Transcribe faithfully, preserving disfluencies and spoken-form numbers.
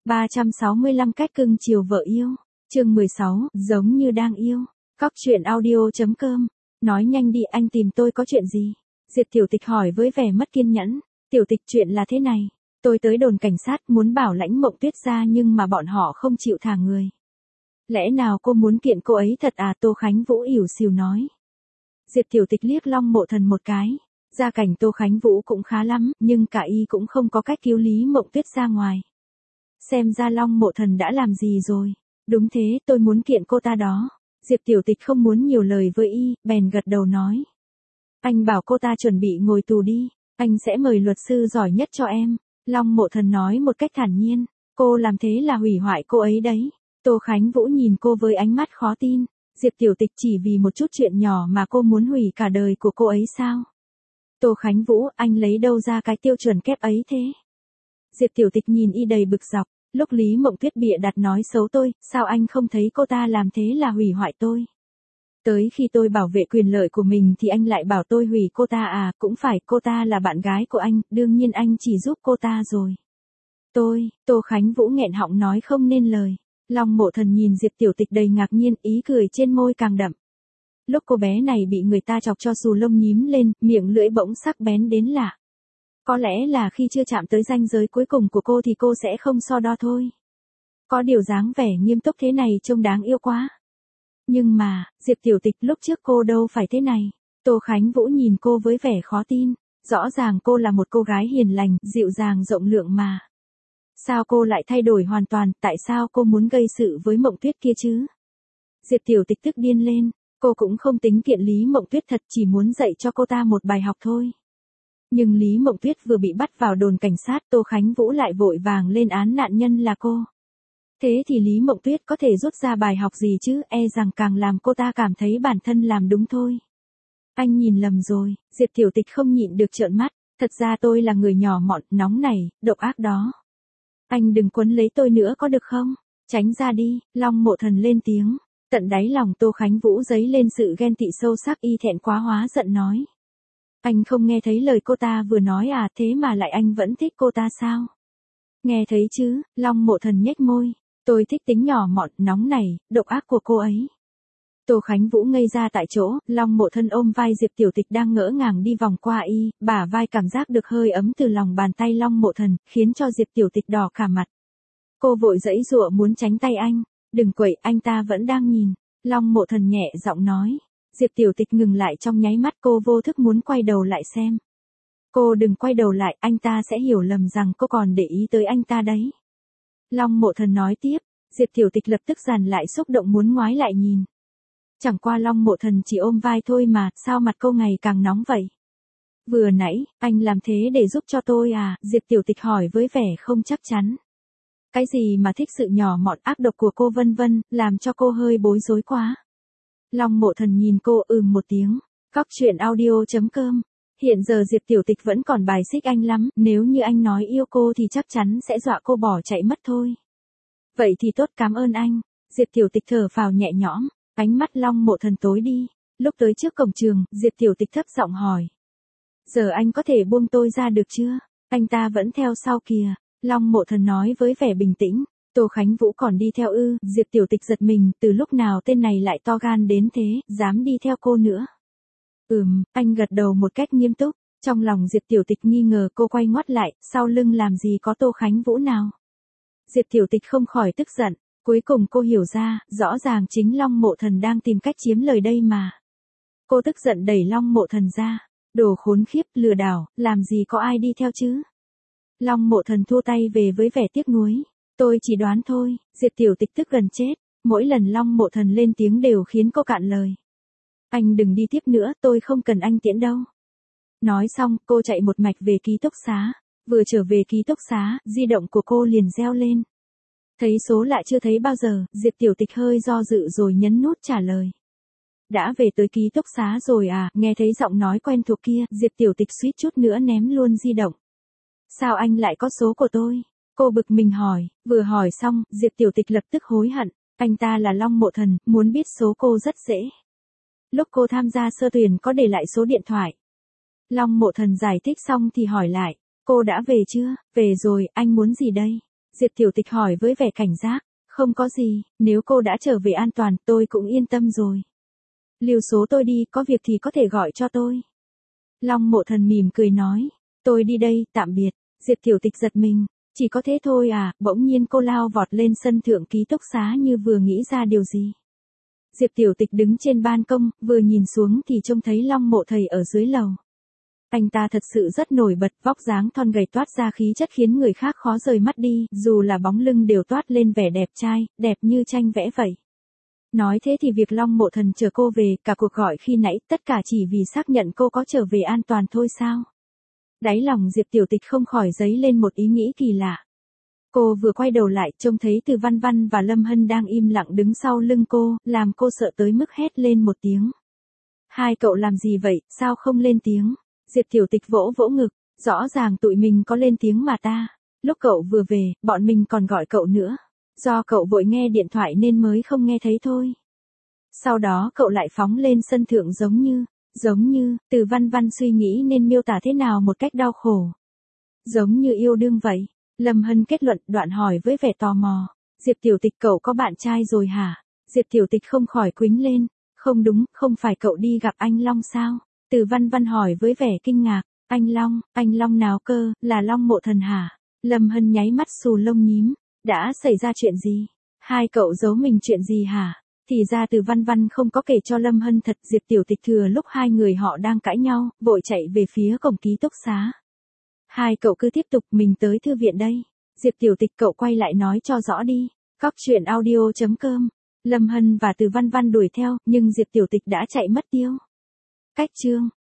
ba trăm sáu mươi lăm cách cưng chiều vợ yêu. Chương mười sáu, giống như đang yêu. Cóc truyện audio chấm com. Nói nhanh đi, anh tìm tôi có chuyện gì? Diệp Tiểu Tịch hỏi với vẻ mất kiên nhẫn. Tiểu Tịch, chuyện là thế này. Tôi tới đồn cảnh sát muốn bảo lãnh Mộng Tuyết ra nhưng mà bọn họ không chịu thả người. Lẽ nào cô muốn kiện cô ấy thật à? Tô Khánh Vũ ỉu xìu nói. Diệp Tiểu Tịch liếc Long Mộ Thần một cái. Gia cảnh Tô Khánh Vũ cũng khá lắm, nhưng cả y cũng không có cách cứu Lý Mộng Tuyết ra ngoài. Xem ra Long Mộ Thần đã làm gì rồi. Đúng thế, tôi muốn kiện cô ta đó. Diệp Tiểu Tịch không muốn nhiều lời với y, bèn gật đầu nói. Anh bảo cô ta chuẩn bị ngồi tù đi, anh sẽ mời luật sư giỏi nhất cho em. Long Mộ Thần nói một cách thản nhiên. Cô làm thế là hủy hoại cô ấy đấy. Tô Khánh Vũ nhìn cô với ánh mắt khó tin. Diệp Tiểu Tịch chỉ vì một chút chuyện nhỏ mà cô muốn hủy cả đời của cô ấy sao? Tô Khánh Vũ, anh lấy đâu ra cái tiêu chuẩn kép ấy thế? Diệp Tiểu Tịch nhìn y đầy bực dọc. Lúc Lý Mộng Tuyết bịa đặt nói xấu tôi, sao anh không thấy cô ta làm thế là hủy hoại tôi? Tới khi tôi bảo vệ quyền lợi của mình thì anh lại bảo tôi hủy cô ta à? Cũng phải, cô ta là bạn gái của anh, đương nhiên anh chỉ giúp cô ta rồi. Tôi, Tô Khánh Vũ nghẹn họng nói không nên lời. Long Mộ Thần nhìn Diệp Tiểu Tịch đầy ngạc nhiên, ý cười trên môi càng đậm. Lúc cô bé này bị người ta chọc cho xù lông nhím lên, miệng lưỡi bỗng sắc bén đến lạ. Có lẽ là khi chưa chạm tới ranh giới cuối cùng của cô thì cô sẽ không so đo thôi. Có điều dáng vẻ nghiêm túc thế này trông đáng yêu quá. Nhưng mà, Diệp Tiểu Tịch, lúc trước cô đâu phải thế này. Tô Khánh Vũ nhìn cô với vẻ khó tin. Rõ ràng cô là một cô gái hiền lành, dịu dàng rộng lượng mà. Sao cô lại thay đổi hoàn toàn, tại sao cô muốn gây sự với Mộng Tuyết kia chứ? Diệp Tiểu Tịch tức điên lên, cô cũng không tính kiện Lý Mộng Tuyết thật, chỉ muốn dạy cho cô ta một bài học thôi. Nhưng Lý Mộng Tuyết vừa bị bắt vào đồn cảnh sát, Tô Khánh Vũ lại vội vàng lên án nạn nhân là cô. Thế thì Lý Mộng Tuyết có thể rút ra bài học gì chứ, e rằng càng làm cô ta cảm thấy bản thân làm đúng thôi. Anh nhìn lầm rồi, Diệp Tiểu Tịch không nhịn được trợn mắt, thật ra tôi là người nhỏ mọn, nóng này, độc ác đó. Anh đừng quấn lấy tôi nữa có được không? Tránh ra đi, Long Mộ Thần lên tiếng. Tận đáy lòng Tô Khánh Vũ dấy lên sự ghen tị sâu sắc, y thẹn quá hóa giận nói. Anh không nghe thấy lời cô ta vừa nói à, thế mà lại anh vẫn thích cô ta sao? Nghe thấy chứ, Long Mộ Thần nhếch môi. Tôi thích tính nhỏ mọn, nóng này, độc ác của cô ấy. Tô Khánh Vũ ngây ra tại chỗ, Long Mộ Thần ôm vai Diệp Tiểu Tịch đang ngỡ ngàng đi vòng qua y, bả vai cảm giác được hơi ấm từ lòng bàn tay Long Mộ Thần, khiến cho Diệp Tiểu Tịch đỏ cả mặt. Cô vội giãy giụa muốn tránh tay anh. Đừng quậy, anh ta vẫn đang nhìn. Long Mộ Thần nhẹ giọng nói. Diệp Tiểu Tịch ngừng lại trong nháy mắt, cô vô thức muốn quay đầu lại xem. Cô đừng quay đầu lại, anh ta sẽ hiểu lầm rằng cô còn để ý tới anh ta đấy. Long Mộ Thần nói tiếp. Diệp Tiểu Tịch lập tức dằn lại xúc động muốn ngoái lại nhìn. Chẳng qua Long Mộ Thần chỉ ôm vai thôi mà, sao mặt cô ngày càng nóng vậy? Vừa nãy, anh làm thế để giúp cho tôi à? Diệp Tiểu Tịch hỏi với vẻ không chắc chắn. Cái gì mà thích sự nhỏ mọn ác độc của cô vân vân, làm cho cô hơi bối rối quá. Long Mộ Thần nhìn cô ừm một tiếng. Cóc truyện audio chấm com. Hiện giờ Diệp Tiểu Tịch vẫn còn bài xích anh lắm, nếu như anh nói yêu cô thì chắc chắn sẽ dọa cô bỏ chạy mất thôi. Vậy thì tốt, cảm ơn anh. Diệp Tiểu Tịch thở phào nhẹ nhõm. Ánh mắt Long Mộ Thần tối đi. Lúc tới trước cổng trường, Diệp Tiểu Tịch thấp giọng hỏi. Giờ anh có thể buông tôi ra được chưa? Anh ta vẫn theo sau kìa. Long Mộ Thần nói với vẻ bình tĩnh. Tô Khánh Vũ còn đi theo ư? Diệp Tiểu Tịch giật mình, từ lúc nào tên này lại to gan đến thế, dám đi theo cô nữa. Ừm, anh gật đầu một cách nghiêm túc. Trong lòng Diệp Tiểu Tịch nghi ngờ, cô quay ngoắt lại, sau lưng làm gì có Tô Khánh Vũ nào. Diệp Tiểu Tịch không khỏi tức giận. Cuối cùng cô hiểu ra, rõ ràng chính Long Mộ Thần đang tìm cách chiếm lời đây mà. Cô tức giận đẩy Long Mộ Thần ra. Đồ khốn khiếp, lừa đảo, làm gì có ai đi theo chứ? Long Mộ Thần thua tay về với vẻ tiếc nuối. Tôi chỉ đoán thôi. Diệp Tiểu Tịch tức gần chết. Mỗi lần Long Mộ Thần lên tiếng đều khiến cô cạn lời. Anh đừng đi tiếp nữa, tôi không cần anh tiễn đâu. Nói xong, cô chạy một mạch về ký túc xá. Vừa trở về ký túc xá, di động của cô liền reo lên. Thấy số lạ chưa thấy bao giờ, Diệp Tiểu Tịch hơi do dự rồi nhấn nút trả lời. Đã về tới ký túc xá rồi à? Nghe thấy giọng nói quen thuộc kia, Diệp Tiểu Tịch suýt chút nữa ném luôn di động. Sao anh lại có số của tôi? Cô bực mình hỏi. Vừa hỏi xong, Diệp Tiểu Tịch lập tức hối hận. Anh ta là Long Mộ Thần, muốn biết số cô rất dễ. Lúc cô tham gia sơ tuyển có để lại số điện thoại. Long Mộ Thần giải thích xong thì hỏi lại. Cô đã về chưa? Về rồi, anh muốn gì đây? Diệp Tiểu Tịch hỏi với vẻ cảnh giác. Không có gì, nếu cô đã trở về an toàn tôi cũng yên tâm rồi. Lưu số tôi đi, có việc thì có thể gọi cho tôi. Long Mộ Thần mỉm cười nói. Tôi đi đây, tạm biệt. Diệp Tiểu Tịch giật mình. Chỉ có thế thôi à, bỗng nhiên cô lao vọt lên sân thượng ký túc xá như vừa nghĩ ra điều gì. Diệp Tiểu Tịch đứng trên ban công, vừa nhìn xuống thì trông thấy Long Mộ Thầy ở dưới lầu. Anh ta thật sự rất nổi bật, vóc dáng thon gầy toát ra khí chất khiến người khác khó rời mắt đi, dù là bóng lưng đều toát lên vẻ đẹp trai, đẹp như tranh vẽ vậy. Nói thế thì việc Long Mộ Thần chờ cô về, cả cuộc gọi khi nãy, tất cả chỉ vì xác nhận cô có trở về an toàn thôi sao? Đáy lòng Diệp Tiểu Tịch không khỏi dấy lên một ý nghĩ kỳ lạ. Cô vừa quay đầu lại, trông thấy Từ Văn Văn và Lâm Hân đang im lặng đứng sau lưng cô, làm cô sợ tới mức hét lên một tiếng. Hai cậu làm gì vậy, sao không lên tiếng? Diệp Tiểu Tịch vỗ vỗ ngực, rõ ràng tụi mình có lên tiếng mà ta. Lúc cậu vừa về, bọn mình còn gọi cậu nữa. Do cậu vội nghe điện thoại nên mới không nghe thấy thôi. Sau đó cậu lại phóng lên sân thượng giống như, giống như, Từ Văn Văn suy nghĩ nên miêu tả thế nào một cách đau khổ. Giống như yêu đương vậy. Lâm Hân kết luận, đoạn hỏi với vẻ tò mò. Diệp Tiểu Tịch, cậu có bạn trai rồi hả? Diệp Tiểu Tịch không khỏi quýnh lên. Không đúng, không phải cậu đi gặp anh Long sao? Từ Văn Văn hỏi với vẻ kinh ngạc. Anh Long, anh Long nào cơ, là Long Mộ Thần hả? Lâm Hân nháy mắt xù lông nhím. Đã xảy ra chuyện gì? Hai cậu giấu mình chuyện gì hả? Thì ra Từ Văn Văn không có kể cho Lâm Hân thật. Diệp Tiểu Tịch thừa lúc hai người họ đang cãi nhau, vội chạy về phía cổng ký túc xá. Hai cậu cứ tiếp tục, mình tới thư viện đây. Diệp Tiểu Tịch, cậu quay lại nói cho rõ đi. Cóc truyện audio chấm com. Lâm Hân và Từ Văn Văn đuổi theo, nhưng Diệp Tiểu Tịch đã chạy mất tiêu. Cách chương